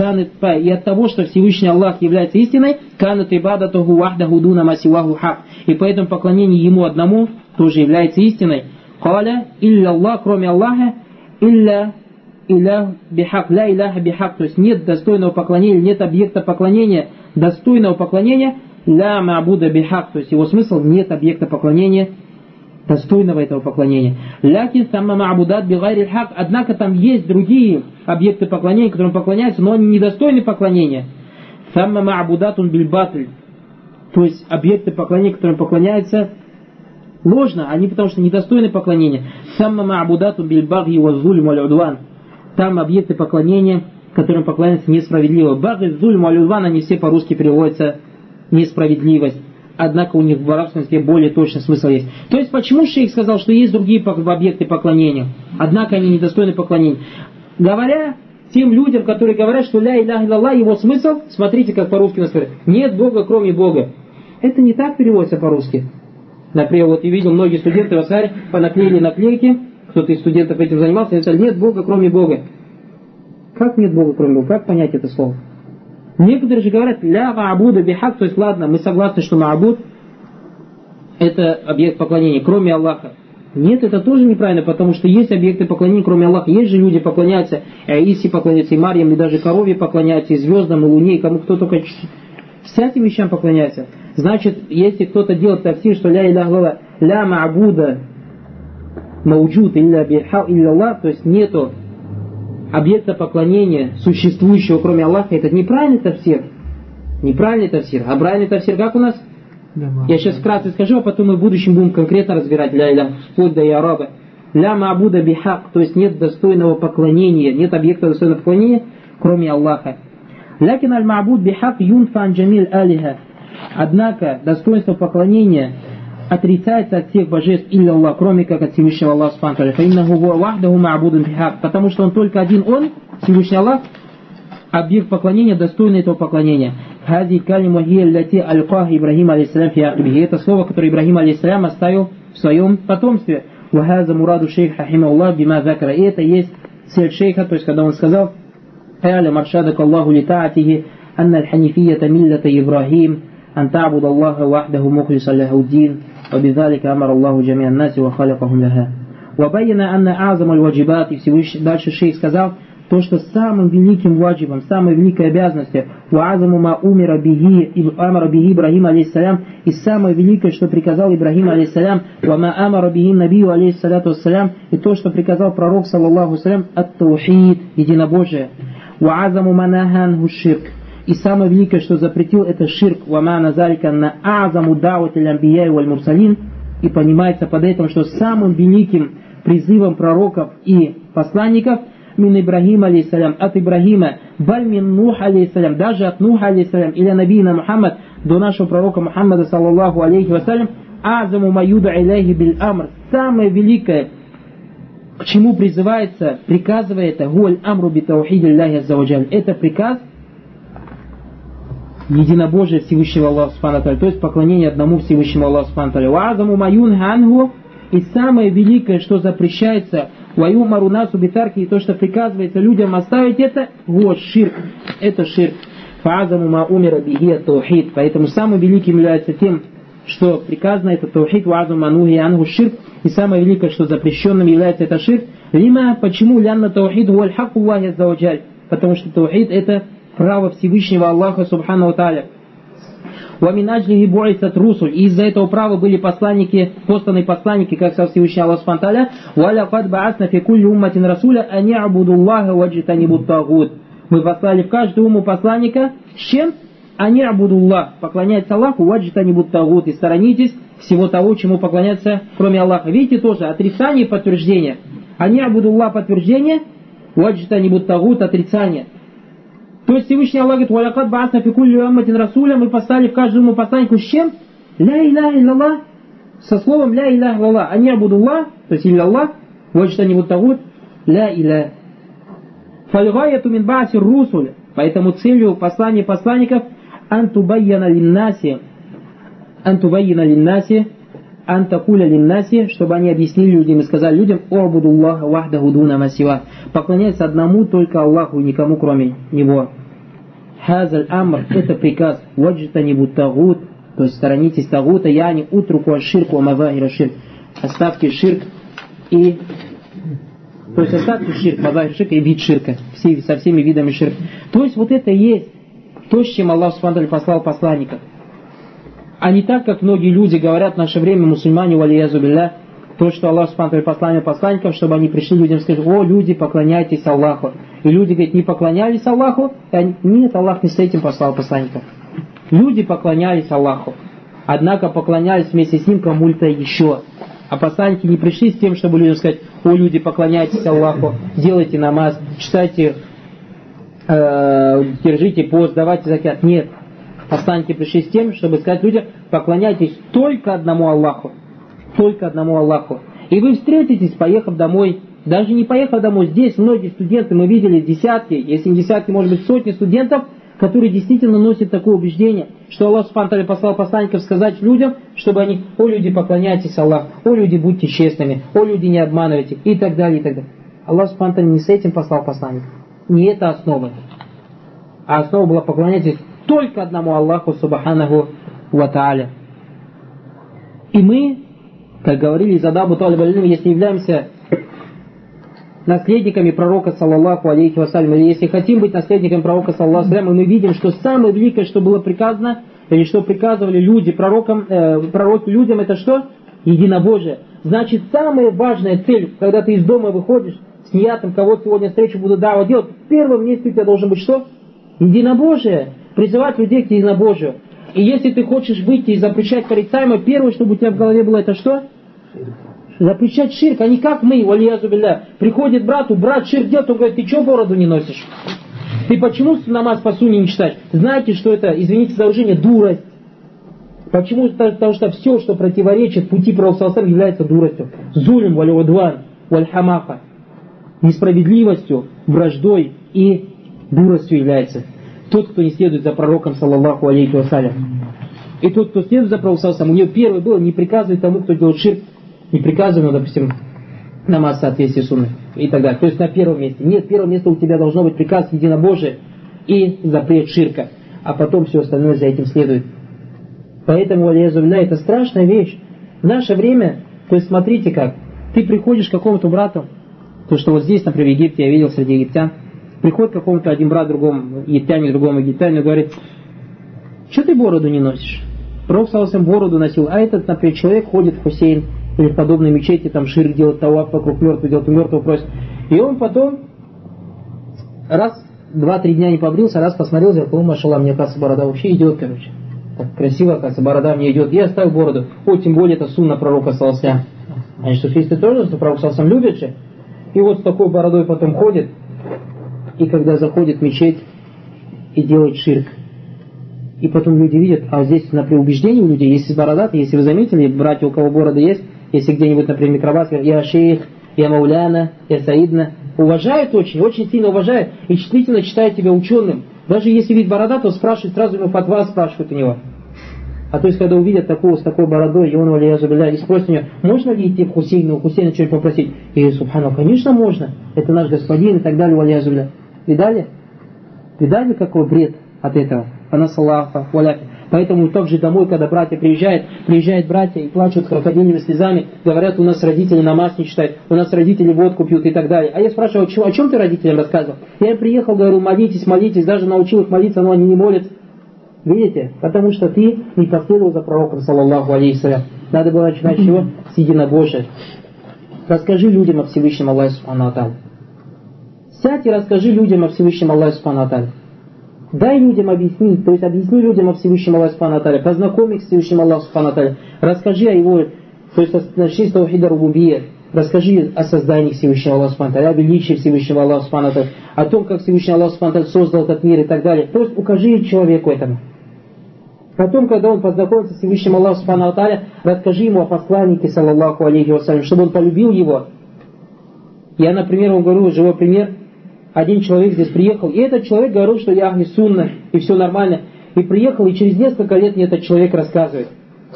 И от того, что Всевышний Аллах является истиной, канат ибадатуху вахдаху дуна масиваху хак. И поэтому поклонение ему одному тоже является истиной. Каля илля Аллах, кроме Аллаха, илля илях бихак, ля иляха бихак. То есть нет достойного поклонения, нет объекта поклонения, достойного поклонения, ля ма'буда бихак. То есть его смысл, нет объекта поклонения, достойного этого поклонения. Лякин самма ма'будат бигайри хак. Однако там есть другие объекты поклонения, которым поклоняются, но они недостойны поклонения. Самма ма'будатун бильбатль. То есть объекты поклонения, которым поклоняются ложно, они потому что недостойны поклонения. Самма ма'будатун бильбагhi ва зульм валь удван. Там объекты поклонения, которым поклоняются несправедливо. Баги, зульм валь удван, они все по-русски переводятся несправедливость. Однако у них в арабском языке более точный смысл есть. То есть почему шейх сказал, что есть другие объекты поклонения, однако они недостойны поклонения? Говоря тем людям, которые говорят, что ля иляха илlallah, его смысл, смотрите, как по-русски нас говорят, нет Бога, кроме Бога. Это не так переводится по-русски. Например, вот я видел, многие студенты в Асаре понаклеили наклейки, кто-то из студентов этим занимался, и сказали, нет Бога, кроме Бога. Как нет Бога, кроме Бога? Как понять это слово? Некоторые же говорят, ля ма'буда бихак, то есть ладно, мы согласны, что ма'буд это объект поклонения, кроме Аллаха. Нет, это тоже неправильно, потому что есть объекты поклонения, кроме Аллаха. Есть же люди поклоняются, и Аисе поклоняются, и Марьям, и даже корове поклоняются, и звездам, и луне, и кому кто только всяким вещам поклоняется. Значит, если кто-то делает тафсир, что ля иляха илlallah, ля ма'буда мауджуд илля бихак илля Аллах, то есть нету объекта поклонения, существующего кроме Аллаха, это неправильный тафсир. Неправильный тафсир. А правильный тафсир как у нас? Я сейчас вкратце скажу, а потом мы в будущем будем конкретно разбирать ля иля, вплоть до яраба. Ля ма'буда бихак, то есть нет достойного поклонения, нет объекта достойного поклонения, кроме Аллаха. Лякин аль-ма'буд бихак юнфа ан джамиль алиха. Однако достоинство поклонения отрицается от всех божеств илля Аллах, кроме как от Всевышнего Аллаха Субхану ва тааля. Потому что он только один, он, Всевышний Аллах, объект поклонения, достойный этого поклонения. Хази калиму хия лати альках Ибрахим алейхиссалям фи акбихи. Это слово, которое Ибрахим алейхиссалям оставил в своем потомстве. Вахаза мураду шейх рахимахуллах бима закара. И это есть цель шейха, то есть когда он сказал: «А'ля маршадак Аллаху литаатихи анна аль-ханифията миллата Ибрахим ан та'буда Аллаха вахдаху мухлиса лаху дин». وبذلك أمر الله جميع الناس وخلقهم لها. وبين أن أعظم الواجبات, и дальше шейх сказал, то, что самым великим ваджибом, самой великой обязанностью, وَعَظَمُ مَا أُمِرَ بِهِ Ибрахим алейхиссалям, и самое великое, что приказал Ибрахим алейхиссалям, وَمَا أَمَرَ بِهِ النَّبِيُّ алейхиссаляту вассалям, и то, что приказал пророк саллаллаху алейхи ат-таухид, единобожие, وَعَظَمُ مَا نَهَى عَنْهُ الشِّرْكُ. И самое великое, что запретил, это ширк. وَمَعْنَ ذَلِكَ أَنَّ أَعْظَمُ دَعْوَةِ الْأَنْبِيَاءِ وَالْمُرْسَلِينَ. И понимается под этим, что самым великим призывом пророков и посланников мин Ибрахим алейхиссалям, от Ибрахима, баль мин Нух алейхиссалям, даже от Нуха алейхиссалям, или набийна Мухаммад, до нашего пророка Мухаммада саллаллаху алейхи вассалям, азаму маюда иляхи биль амр. Самое великое, к чему призывается, приказывает, гуаль амру би таухиди Аллахи аззаваджаль. Это приказ единобожие Всевышнего Аллаха Субхану ва тааля, то есть поклонение одному Всевышнему Аллаху Субхану ва тааля. Ва'азаму маюн хангу, и самое великое, что запрещается, ваюмару насу битарки, и то, что приказывается людям оставить, это вот ширк, это ширк. Фа'азаму ма умира бихи таухид, поэтому самым великим является тем, что приказано, это таухид, ва'азаму манухи ангу ширк, И самое великое, что запрещенным является это ширк. Лима, почему? Лянна таухид хуаль хакку Аллахи азза ва джаль. Потому что таухид это право Всевышнего Аллаха субхану ва тааля. وَمِنْ أَجْلِهِ بُعِثَتْ رُسُلْ. И из-за этого права были посланники, посланные посланники, как сказал Всевышний Аллах Субхану ва Тааля, وَلَقَدْ بَعَثْنَا فِي كُلِّ أُمَّةٍ رَسُولًا أَنِ اعْبُدُوا اللَّهَ وَاجْتَنِبُوا الطَّاغُوتَ. Мы послали в каждую умму посланника с чем? «Ани абудуллах», поклоняйтесь Аллаху, «ваджтанибут тагут», и сторонитесь всего того, чему поклоняться, кроме Аллаха. Видите тоже, отрицание и подтверждение. «Ани абудуллах» подтверждение, «ваджтанибут тагут» отрицание. То есть Всевышний Аллах говорит: «Валякад баасна фи кулли умматин расуля», мы послали в каждую умму посланнику с чем? «Ля иляха илляллах», со словом «ля иляха илляллах», «ани абудуллах», то есть «илляллах», «ваджтанибут тагут», «ля иляха». «Фальгаяту мин бааси русуль», поэтому целью послания посланников антубайяна линнаси, антакуля линнаси, чтобы они объяснили людям и сказали людям: «О'будуллаха вахдаху дуна масива», поклоняйся одному только Аллаху и никому кроме Него. Хазаль амр, это приказ, ваджтанибут тагут, то есть сторонитесь тагута, яни утруку аширку амазахира ширк, оставьте ширк и... То есть оставьте ширк, мазахир ширка и вид ширка, со всеми видами ширка. То есть вот это и есть то, с чем Аллах Субхану ва Тааля послал посланников. А не так, как многие люди говорят в наше время, мусульмане, валиязу билля, то, что Аллах Субхану ва Тааля послал посланникам, чтобы они пришли людям и сказали: «О, люди, поклоняйтесь Аллаху». И люди говорят: не поклонялись Аллаху. Нет, Аллах не с этим послал посланников. Люди поклонялись Аллаху. Однако поклонялись вместе с ним кому-то еще. А посланники не пришли с тем, чтобы людям сказать: «О, люди, поклоняйтесь Аллаху, делайте намаз, читайте, держите пост, давайте закят». Нет. Посланники пришли с тем, чтобы сказать людям: поклоняйтесь только одному Аллаху. Только одному Аллаху. И вы встретитесь, поехав домой. Даже не поехав домой, здесь многие студенты, мы видели десятки, если не десятки, может быть сотни студентов, которые действительно носят такое убеждение, что Аллах Субхану ва Тааля послал посланников сказать людям, чтобы они: «О, люди, поклоняйтесь Аллаху, о, люди, будьте честными, о, люди, не обманывайте», и так далее, и так далее. Аллах Субхану ва Тааля не с этим послал посланников. Не это основа. А основа была: поклоняйтесь только одному Аллаху Субханаху ва Тааля. И мы, как говорили из Адабу Талиб аль-Илм, если являемся наследниками пророка, саллаллаху алейхи вассалям, или если хотим быть наследниками пророка, саллаллаху алейхи вассалям, мы видим, что самое великое, что было приказано, или что приказывали люди пророки людям, это что? Единобожие. Значит, самая важная цель, когда ты из дома выходишь с ниятом, кого сегодня встречу буду давать делать, в первом месте у тебя должен быть что? Единобожие. Призывать людей к единобожию. И если ты хочешь выйти и запрещать порицаемое, первое, чтобы у тебя в голове было, это что? Запрещать ширк, а не как мы, валиязу билля. Приходит брату, брат ширк делает, он говорит: ты что бороду не носишь? Ты почему намаз по сунне не читаешь? Знаете, что это, извините за выражение, дурость. Почему? Потому что все, что противоречит пути пророка, является дуростью. Зулим, валиудван, вальхамаха. Несправедливостью, враждой и дуростью является тот, кто не следует за пророком, саллаллаху алейхи вассалям. И тот, кто следует за пророком, у него первое было: не приказывать тому, кто делает ширк, не приказывать, допустим, намаз в соответствии с сунной и так далее. То есть на первом месте. Нет, первое место у тебя должно быть приказ единобожия и запрет ширка, а потом все остальное за этим следует. Поэтому, валиязу билля, это страшная вещь. В наше время, то есть смотрите как, ты приходишь к какому-то брату, то что вот здесь, например, в Египте, я видел среди египтян, приходит к какому-то один брат другому египтянину, другому египтянину и говорит: что ты бороду не носишь? Пророк саллаллаху алейхи бороду носил, а этот, например, человек ходит в Хусейн или в подобной мечети, там ширк делает, таваф вокруг мертвого, делает, мертвого просит. И он потом раз, 2-3 дня не побрился, раз посмотрел, зеркало: машаллах, мне, кажется, борода вообще идет, короче. Так красиво, кажется, борода мне идет. Я оставил бороду. О, тем более это сунна пророка саллаллаху алейхи. Они что, суфисты тоже, что пророк саллаллаху алейхи любит же? И вот с такой бородой потом ходит, и когда заходит в мечеть и делает ширк. И потом люди видят, а здесь, например, убеждение у людей, если бородатые, если вы заметили, братья, у кого борода есть, если где-нибудь, например, микробас, я шейх, я мауляна, я саидна, уважают очень, очень сильно уважают, и действительно считают тебя ученым. Даже если видит бородатого, спрашивают, сразу ему фатва спрашивают у него. А то есть, когда увидят такого с такой бородой, и он, валиязу билля, и спросит у него: можно ли идти в Хусейна, у Хусейна что-нибудь попросить? И субхану, конечно можно, это наш господин, и так далее, валиязу билля. Видали? Видали, какой бред от этого? Анасаллаху валяфи. Поэтому также домой, когда братья приезжают братья и плачут крокодильными слезами, говорят, у нас родители намаз не читают, у нас родители водку пьют и так далее. А я спрашиваю, о чем ты родителям рассказывал? Я приехал, говорю, молитесь, даже научил их молиться, но они не молятся. Видите? Потому что ты не последовал за пророком, саллаллаху алейхи салям. Надо было начинать с чего? С единобожия. Расскажи людям о Всевышнем Аллахе субхану ва тааля. Сядь и расскажи людям о Всевышнем Аллахе субхану ва тааля. Дай людям объяснить, то есть объясни людям о Всевышнем Аллахе субхану ва тааля, познакомь их с Всевышним Аллахом субхану ва тааля, расскажи о его, то есть начни с таухида рубубия, расскажи о создании Всевышнего Аллаха субхану ва тааля, о величии Всевышнего Аллаха субхану ва тааля, о том, как Всевышний Аллах субхану ва тааля создал этот мир и так далее. То есть укажи человеку этому. Потом, когда он познакомится с Всевышним Аллахом субхану ва тааля, расскажи ему о посланнике, саллаллаху алейхи вассалям, чтобы он полюбил его. Я, например, вам говорю живой пример. Один человек здесь приехал, и этот человек говорил, что я ахли сунна, и все нормально. И приехал, и через несколько лет мне этот человек рассказывает.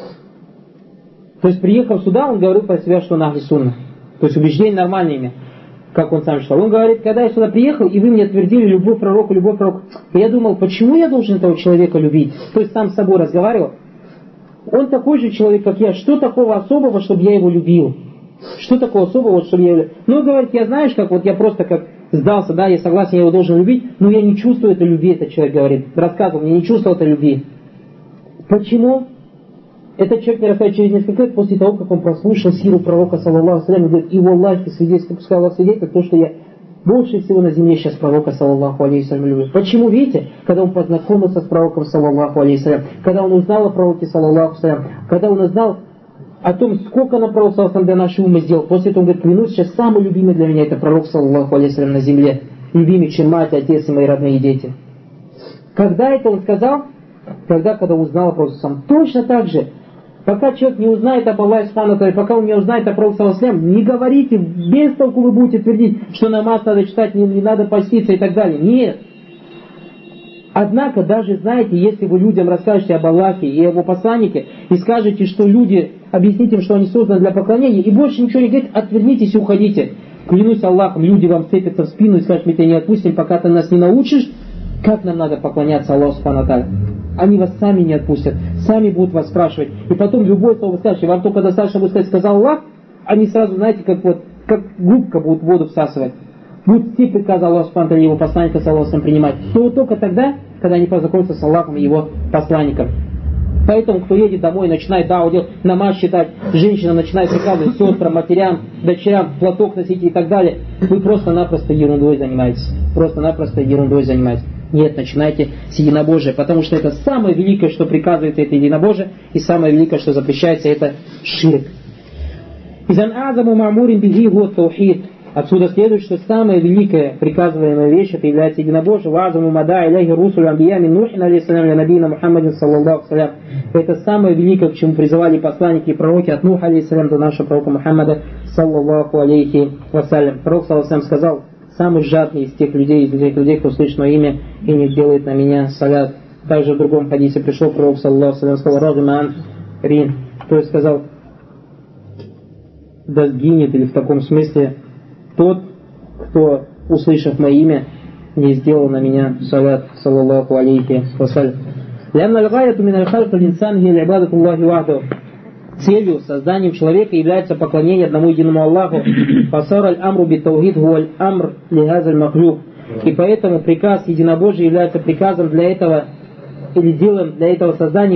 То есть, приехав сюда, он говорил про себя, что он ахли сунна. То есть, убеждение нормальное имя, как он сам считал. Он говорит, когда я сюда приехал, и вы мне твердили любовь к пророку. И я думал, почему я должен этого человека любить? То есть, сам с собой разговаривал. Он такой же человек, как я. Что такого особого, чтобы я его любил? Что такого особого, чтобы я его любил? Ну, говорит, я знаешь, как вот я просто как сдался, да, я согласен, я его должен любить, но я не чувствую этой любви, этот человек говорит. Рассказывал, я не чувствовал этой любви. Почему? Этот человек мне рассказывает через несколько лет, после того, как он прослушал сиру пророка, саллаллаху алейхи, говорит, и валлахи свидетельствует, пускай Аллах свидетельствует, то, что я больше всего на земле сейчас пророка, саллаллаху алейхи, люблю. Почему? Видите, когда он познакомился с пророком, саллаллаху алейхи, когда он узнал о пророке, саллаллаху алейхи, когда он узнал о том, сколько на пророк, саллаллаху для нашей умы сделал. После этого он говорит, клянусь, сейчас самый любимый для меня это пророк, саллаллаху алейхи, на земле. Любимый, чем мать, отец и мои родные дети. Когда это он сказал? Когда узнал о пророке, саллаллаху. Точно так же, пока человек не узнает об Аллахе субхану ва тааля, пока он не узнает о пророке, саллаллаху алейхи, не говорите, без толку вы будете твердить, что намаз надо читать, не надо поститься и так далее. Нет. Однако, даже знаете, если вы людям расскажете об Аллахе и о его посланнике, и скажете, что люди, объясните им, что они созданы для поклонения, и больше ничего не говорите, отвернитесь и уходите. Клянусь Аллахом, люди вам цепятся в спину и скажут, мы тебя не отпустим, пока ты нас не научишь, как нам надо поклоняться Аллаху субхану ва тааля. Они вас сами не отпустят, сами будут вас спрашивать. И потом любое слово вы скажете, вам только достаточно будет сказать, сказал Аллах, они сразу, знаете, как губка будут воду всасывать. Будут все приказы Аллаха субхану ва тааля, его посланника, саллаллаху алейхи, принимать. То только тогда, когда они познакомятся с Аллахом и его посланником. Поэтому, кто едет домой, начинает дау делать, намаз читать, женщина начинает приказывать сестрам, матерям, дочерям, платок носить и так далее, вы просто-напросто ерундой занимаетесь. Просто-напросто ерундой занимаетесь. Нет, начинайте с единобожия, потому что это самое великое, что приказывается, это единобожие, и самое великое, что запрещается, это ширк. Изан азаму мамурин биги год таухид. Отсюда следует, что самая великая приказываемая вещь это является единобожие. Вазаму мада иляхи русуль амбиями нухин алейхиссалям ля набийна Мухаммадин саллаллаху алейхи. Это самое великое, к чему призывали посланники и пророки от Нуха алейхиссалям до нашего пророка Мухаммада саллаллаху алейхи вассалям. Пророк саллаллаху алейхи сказал, самый жадный из тех людей, кто слышит мое имя и не делает на меня салят. Также в другом хадисе пришел пророк саллаллаху алейхи сказал, рагиман рин, то есть сказал, да сгинет, или в таком смысле тот, кто, услышав мое имя, не сделал на меня салят, саллаллаху алейхи вассалям. Целью, созданием человека является поклонение одному единому Аллаху. И поэтому приказ единобожия является приказом для этого, или делом для этого создания,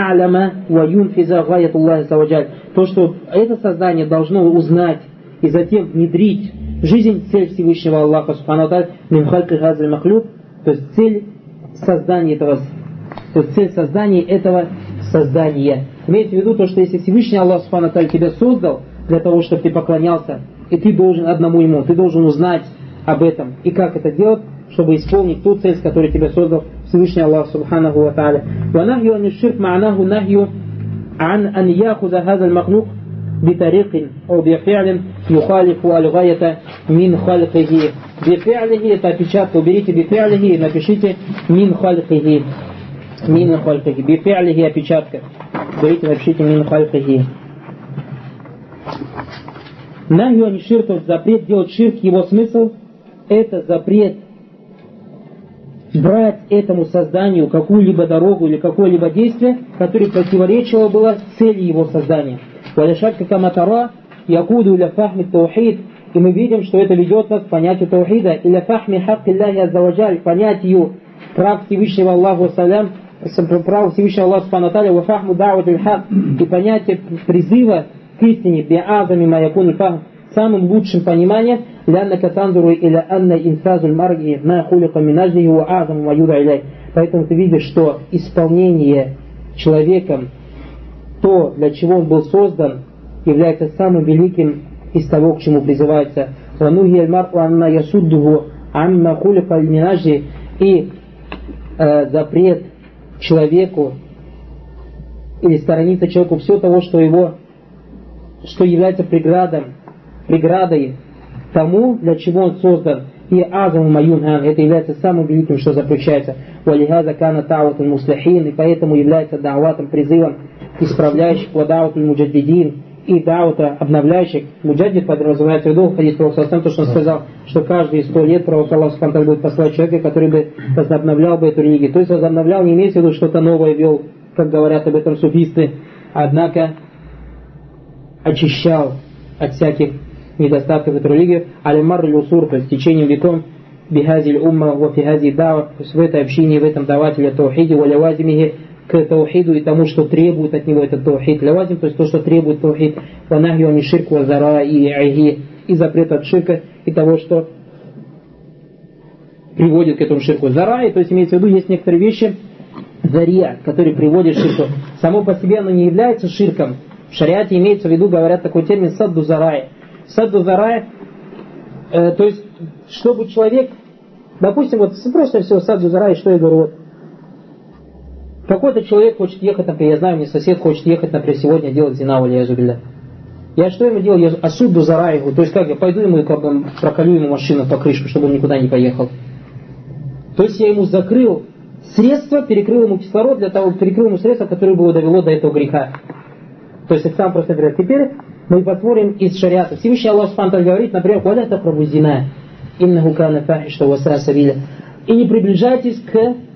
то, что это создание должно узнать и затем внедрить в жизнь цель Всевышнего Аллаха субхану ва тааля, то есть цель создания этого создания. Имеется в виду то, что если Всевышний Аллах субхану ва тааля тебя создал для того, чтобы ты поклонялся, и ты должен одному ему, ты должен узнать об этом. И как это делать, чтобы исполнить ту цель, с которой тебя создал Всевышний Аллах субханаху ва тааля. وَنَهْيُ عَنِ الشِّرْكِ مَعْنَاهُ نَهْيُ عَنْ أَنْ يَأْخُذَ هَذَا المخلوق بطريق أو بفعل يخالف الغاية من خلقه. بفعله это опечатка, уберите بفعله и напишите من خلقه. من خلقه. بفعله опечатка. Уберите, напишите من خلقه. Нахью ани ширк, запрет делать ширк, его смысл это запрет брать этому созданию какую-либо дорогу или какое-либо действие, которое противоречило было цели его создания. «Валяшатка каматара якуду иля фахми таухид». И мы видим, что это ведет нас к понятию таухида, иля фахми хакки Аллахи аззаваджаль, к понятию прав Всевышнего Аллаху салям, прав Всевышнего Аллаха субхану тааля, ва фахму да'ватуль хак, и понятие призыва к истине, би'азами ма якун фахм, самым лучшим пониманием, ляннака танзуру иля анна инфазуль марги ма хулика минажлихи ва азаму ма юда иляй. Поэтому ты видишь, что исполнение человеком, то, для чего он был создан, является самым великим из того, к чему призывается. И запрет человеку или сторониться человеку все того, что является преградой тому, для чего он создан. И азаму маюнхан, это является самым великим, что запрещается. Валихаза кана та'ватуль муслихин, и поэтому является да'ватом, призывом исправляющих, вада'ватуль муджаддидин, и да'вата обновляющих. Муджаддид подразумевается в виду хадис пророка, то, что он сказал, что каждые 100 лет пророк Аллах субхану будет послать человека, который бы возобновлял бы эту религию. То есть возобновлял не имеется в виду что-то новое вел, как говорят об этом суфисты, однако очищал от всяких недостатков эту религию, алимар люсур, то есть в течение веков, бихазиль умма ва фихази дава, то есть в этой общине, в этом давателе таухиди, ва лявазимихи, к таухиду и тому, что требует от него этот таухид. Лявазим, то есть то, что требует таухид, ва нахью ани ширк ва зара и айги, и запрет от ширка, и того, что приводит к этому ширку. Зара, то есть имеется в виду, есть некоторые вещи, зария, которые приводят к ширку. Само по себе оно не является ширком. В шариате имеется в виду, говорят такой термин садду зарай. Садду зарай, то есть, чтобы человек, допустим, вот просто все садду зарай, что я говорю, вот, какой-то человек хочет ехать, например, я знаю, мне сосед хочет ехать, например, сегодня делать зина, валя язубилля. Я что ему делаю? Я асудду зарайгу, то есть как я пойду ему и как бы проколю ему машину по крышку, чтобы он никуда не поехал. То есть я ему закрыл средства, перекрыл ему кислород, перекрыл ему средства, которое бы его довело до этого греха. То есть это сам просто говорит. Теперь мы посмотрим из шариата. Всевышний Аллах субхану говорит, например, «Валя тақрабу зина, иннаху кана фахиша ва саа сабиля». И не приближайтесь к